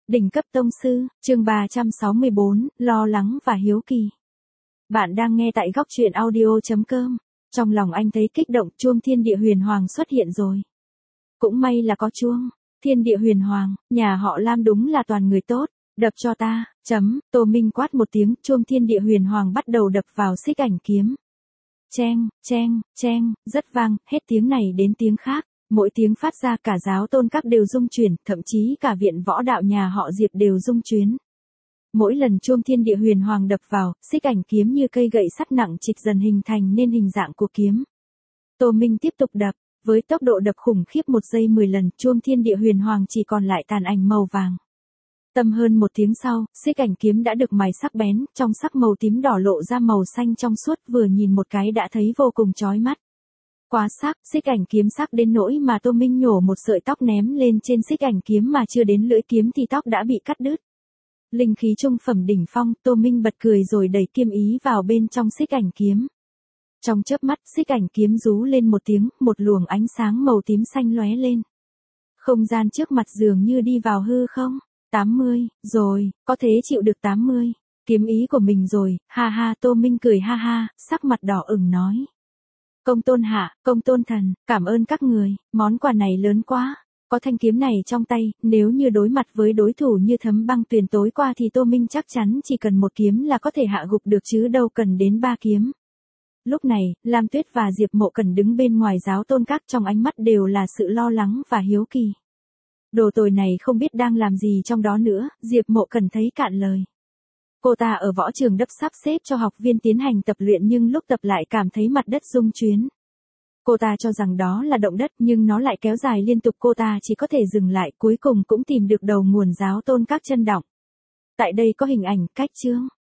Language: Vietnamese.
Đỉnh cấp tông sư, chương 364, lo lắng và hiếu kỳ. Bạn đang nghe tại góc truyện audio.com. Trong lòng anh thấy kích động, chuông thiên địa huyền hoàng xuất hiện rồi. Cũng may là có chuông. Thiên địa huyền hoàng, nhà họ Lam đúng là toàn người tốt. Đập cho ta, Tô Minh quát một tiếng, chuông thiên địa huyền hoàng bắt đầu đập vào xích ảnh kiếm. Cheng, cheng, cheng, rất vang, hết tiếng này đến tiếng khác. Mỗi tiếng phát ra cả giáo tôn các đều rung chuyển, thậm chí cả viện võ đạo nhà họ Diệp đều rung chuyến. Mỗi lần chuông thiên địa huyền hoàng đập vào, xích ảnh kiếm như cây gậy sắt nặng trịch dần hình thành nên hình dạng của kiếm. Tô Minh tiếp tục đập, với tốc độ đập khủng khiếp 1 giây 10 lần, chuông thiên địa huyền hoàng chỉ còn lại tàn ảnh màu vàng. Tầm hơn 1 tiếng sau, xích ảnh kiếm đã được mài sắc bén, trong sắc màu tím đỏ lộ ra màu xanh trong suốt, vừa nhìn một cái đã thấy vô cùng chói mắt. Quá sắc, xích ảnh kiếm sắc đến nỗi mà Tô Minh nhổ một sợi tóc ném lên trên xích ảnh kiếm mà chưa đến lưỡi kiếm thì tóc đã bị cắt đứt. Linh khí trung phẩm đỉnh phong, Tô Minh bật cười rồi đẩy kiếm ý vào bên trong xích ảnh kiếm. Trong chớp mắt, xích ảnh kiếm rú lên một tiếng, một luồng ánh sáng màu tím xanh lóe lên. Không gian trước mặt dường như đi vào hư không. 80, rồi, có thế chịu được 80. Kiếm ý của mình rồi, ha ha. Tô Minh cười ha ha, sắc mặt đỏ ửng nói. Công tôn hạ, công tôn thần, cảm ơn các người, món quà này lớn quá. Có thanh kiếm này trong tay, nếu như đối mặt với đối thủ như Thấm Băng Tuyền tối qua thì Tô Minh chắc chắn chỉ cần một kiếm là có thể hạ gục được chứ đâu cần đến 3 kiếm. Lúc này, Lam Tuyết và Diệp Mộ Cần đứng bên ngoài giáo tôn các, trong ánh mắt đều là sự lo lắng và hiếu kỳ. Đồ tồi này không biết đang làm gì trong đó nữa, Diệp Mộ Cần thấy cạn lời. Cô ta ở võ trường đấp sắp xếp cho học viên tiến hành tập luyện nhưng lúc tập lại cảm thấy mặt đất rung chuyến. Cô ta cho rằng đó là động đất nhưng nó lại kéo dài liên tục, cô ta chỉ có thể dừng lại, cuối cùng cũng tìm được đầu nguồn giáo tôn các chân động. Tại đây có hình ảnh, cách chương.